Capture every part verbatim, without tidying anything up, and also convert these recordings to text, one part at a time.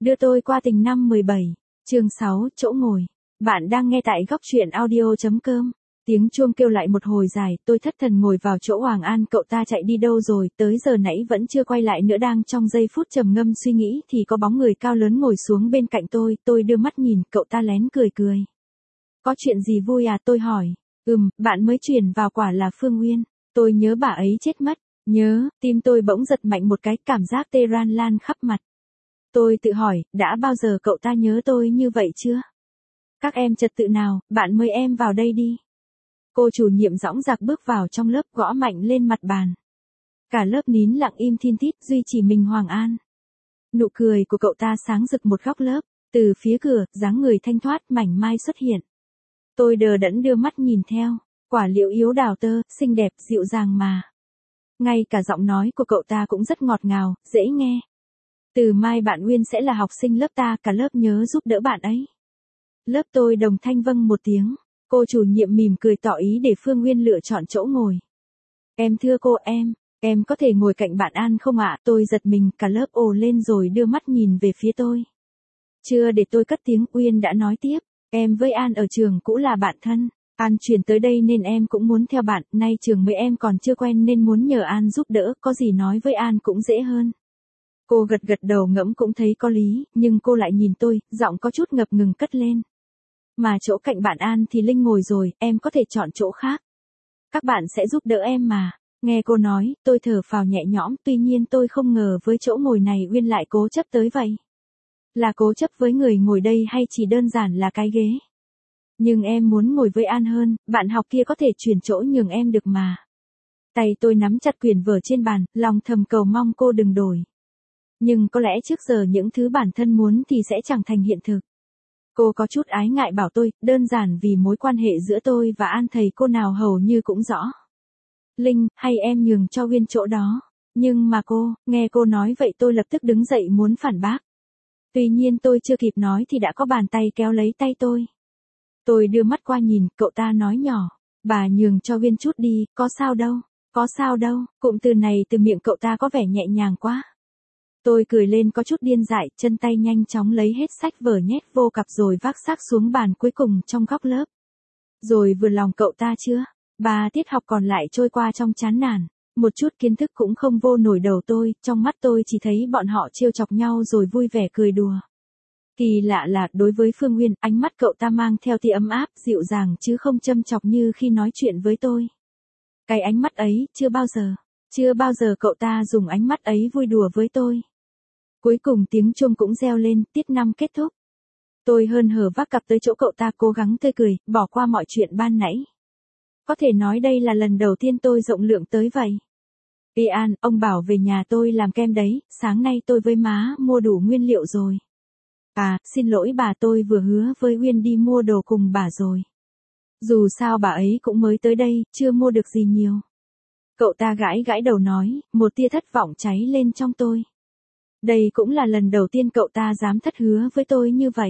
Đưa tôi qua tình năm mười bảy. Chương sáu, chỗ ngồi. Bạn đang nghe tại góc truyện audio chấm com. Tiếng chuông kêu lại một hồi dài, tôi thất thần ngồi vào chỗ Hoàng An. Cậu ta chạy đi đâu rồi, tới giờ nãy vẫn chưa quay lại nữa. Đang trong giây phút trầm ngâm suy nghĩ thì có bóng người cao lớn ngồi xuống bên cạnh tôi. Tôi đưa mắt nhìn, cậu ta lén cười cười. Có chuyện gì vui à, tôi hỏi. Ừm, bạn mới chuyển vào quả là Phương Uyên. Tôi nhớ bà ấy chết mất. Nhớ, tim tôi bỗng giật mạnh một cái, cảm giác tê ran lan khắp mặt. Tôi tự hỏi, đã bao giờ cậu ta nhớ tôi như vậy chưa? Các em trật tự nào, bạn mời em vào đây đi. Cô chủ nhiệm dõng dạc bước vào trong lớp, gõ mạnh lên mặt bàn. Cả lớp nín lặng im thin thít, duy chỉ mình Hoàng An. Nụ cười của cậu ta sáng rực một góc lớp, từ phía cửa, dáng người thanh thoát mảnh mai xuất hiện. Tôi đờ đẫn đưa mắt nhìn theo, quả liệu yếu đào tơ, xinh đẹp, dịu dàng mà. Ngay cả giọng nói của cậu ta cũng rất ngọt ngào, dễ nghe. Từ mai bạn Uyên sẽ là học sinh lớp ta, cả lớp nhớ giúp đỡ bạn ấy. Lớp tôi đồng thanh vâng một tiếng. Cô chủ nhiệm mỉm cười tỏ ý để Phương Uyên lựa chọn chỗ ngồi. Em thưa cô, em, em có thể ngồi cạnh bạn An không ạ? Tôi giật mình, cả lớp ồ lên rồi đưa mắt nhìn về phía tôi. Chưa để tôi cất tiếng, Uyên đã nói tiếp. Em với An ở trường cũ là bạn thân. An chuyển tới đây nên em cũng muốn theo bạn, nay trường mới em còn chưa quen nên muốn nhờ An giúp đỡ, có gì nói với An cũng dễ hơn. Cô gật gật đầu ngẫm cũng thấy có lý, nhưng cô lại nhìn tôi, giọng có chút ngập ngừng cất lên. Mà chỗ cạnh bạn An thì Linh ngồi rồi, em có thể chọn chỗ khác. Các bạn sẽ giúp đỡ em mà. Nghe cô nói, tôi thở phào nhẹ nhõm, tuy nhiên tôi không ngờ với chỗ ngồi này Uyên lại cố chấp tới vậy. Là cố chấp với người ngồi đây hay chỉ đơn giản là cái ghế? Nhưng em muốn ngồi với An hơn, bạn học kia có thể chuyển chỗ nhường em được mà. Tay tôi nắm chặt quyển vở trên bàn, lòng thầm cầu mong cô đừng đổi. Nhưng có lẽ trước giờ những thứ bản thân muốn thì sẽ chẳng thành hiện thực. Cô có chút ái ngại bảo tôi, đơn giản vì mối quan hệ giữa tôi và An thầy cô nào hầu như cũng rõ. Linh, hay em nhường cho Uyên chỗ đó. Nhưng mà cô, nghe cô nói vậy tôi lập tức đứng dậy muốn phản bác. Tuy nhiên tôi chưa kịp nói thì đã có bàn tay kéo lấy tay tôi. Tôi đưa mắt qua nhìn, cậu ta nói nhỏ, bà nhường cho Uyên chút đi, có sao đâu, có sao đâu, cụm từ này từ miệng cậu ta có vẻ nhẹ nhàng quá. Tôi cười lên có chút điên dại, chân tay nhanh chóng lấy hết sách vở nhét vô cặp rồi vác xác xuống bàn cuối cùng trong góc lớp. Rồi vừa lòng cậu ta chưa? Ba tiết học còn lại trôi qua trong chán nản, một chút kiến thức cũng không vô nổi đầu tôi, trong mắt tôi chỉ thấy bọn họ trêu chọc nhau rồi vui vẻ cười đùa. Kỳ lạ là, đối với Phương Uyên, ánh mắt cậu ta mang theo tia ấm áp, dịu dàng chứ không châm chọc như khi nói chuyện với tôi. Cái ánh mắt ấy, chưa bao giờ, chưa bao giờ cậu ta dùng ánh mắt ấy vui đùa với tôi. Cuối cùng tiếng chuông cũng reo lên, tiết năm kết thúc. Tôi hớn hở vác cặp tới chỗ cậu ta cố gắng tươi cười, bỏ qua mọi chuyện ban nãy. Có thể nói đây là lần đầu tiên tôi rộng lượng tới vậy. Ê An, ông bảo về nhà tôi làm kem đấy, sáng nay tôi với má mua đủ nguyên liệu rồi. À, xin lỗi bà, tôi vừa hứa với Uyên đi mua đồ cùng bà rồi. Dù sao bà ấy cũng mới tới đây, chưa mua được gì nhiều. Cậu ta gãi gãi đầu nói, một tia thất vọng cháy lên trong tôi. Đây cũng là lần đầu tiên cậu ta dám thất hứa với tôi như vậy.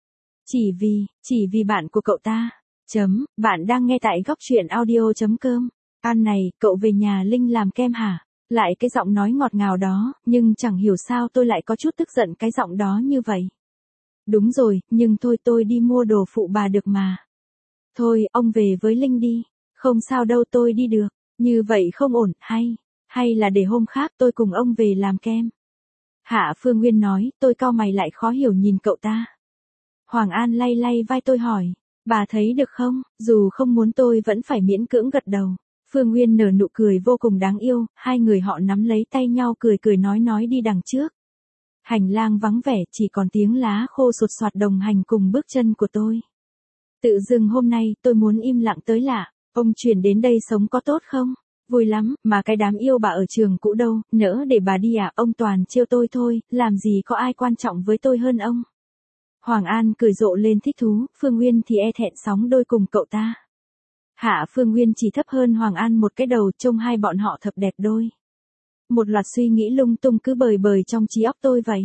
Chỉ vì, chỉ vì bạn của cậu ta. Chấm, bạn đang nghe tại góc truyện audio chấm com. An này, cậu về nhà Linh làm kem hả? Lại cái giọng nói ngọt ngào đó, nhưng chẳng hiểu sao tôi lại có chút tức giận cái giọng đó như vậy. Đúng rồi, nhưng thôi tôi đi mua đồ phụ bà được mà. Thôi, ông về với Linh đi. Không sao đâu, tôi đi được. Như vậy không ổn, hay, hay là để hôm khác tôi cùng ông về làm kem. Hạ Phương Uyên nói, tôi cau mày lại khó hiểu nhìn cậu ta. Hoàng An lay lay vai tôi hỏi, bà thấy được không? Dù không muốn tôi vẫn phải miễn cưỡng gật đầu. Phương Uyên nở nụ cười vô cùng đáng yêu, hai người họ nắm lấy tay nhau cười cười nói nói đi đằng trước. Hành lang vắng vẻ, chỉ còn tiếng lá khô sột soạt đồng hành cùng bước chân của tôi. Tự dưng hôm nay tôi muốn im lặng tới lạ. Ông chuyển đến đây sống có tốt không? Vui lắm, mà cái đám yêu bà ở trường cũ đâu, nỡ để bà đi à? Ông toàn trêu tôi thôi, làm gì có ai quan trọng với tôi hơn ông. Hoàng An cười rộ lên thích thú, Phương Uyên thì e thẹn sóng đôi cùng cậu ta. Hạ Phương Uyên chỉ thấp hơn Hoàng An một cái đầu, trông hai bọn họ thập đẹp đôi. Một loạt suy nghĩ lung tung cứ bời bời trong trí óc tôi vậy.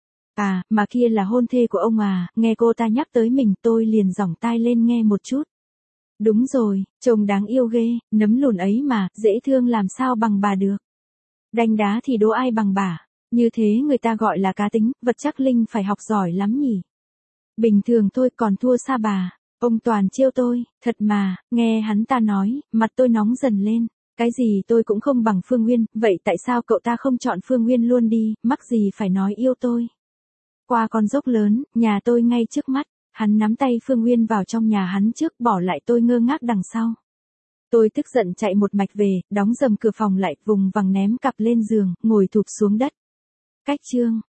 À, mà kia là hôn thê của ông à, nghe cô ta nhắc tới mình tôi liền giỏng tai lên nghe một chút. Đúng rồi, trông đáng yêu ghê, nấm lùn ấy mà, dễ thương làm sao bằng bà được. Đanh đá thì đố ai bằng bà. Như thế người ta gọi là cá tính, vật chắc Linh phải học giỏi lắm nhỉ. Bình thường thôi còn thua xa bà. Ông toàn chiêu tôi, thật mà, nghe hắn ta nói, mặt tôi nóng dần lên. Cái gì tôi cũng không bằng Phương Nguyên, vậy tại sao cậu ta không chọn Phương Nguyên luôn đi, mắc gì phải nói yêu tôi. Qua con dốc lớn, nhà tôi ngay trước mắt, hắn nắm tay Phương Nguyên vào trong nhà hắn trước, bỏ lại tôi ngơ ngác đằng sau. Tôi tức giận chạy một mạch về, đóng dầm cửa phòng lại, vùng vằng ném cặp lên giường, ngồi thụp xuống đất. Cách chương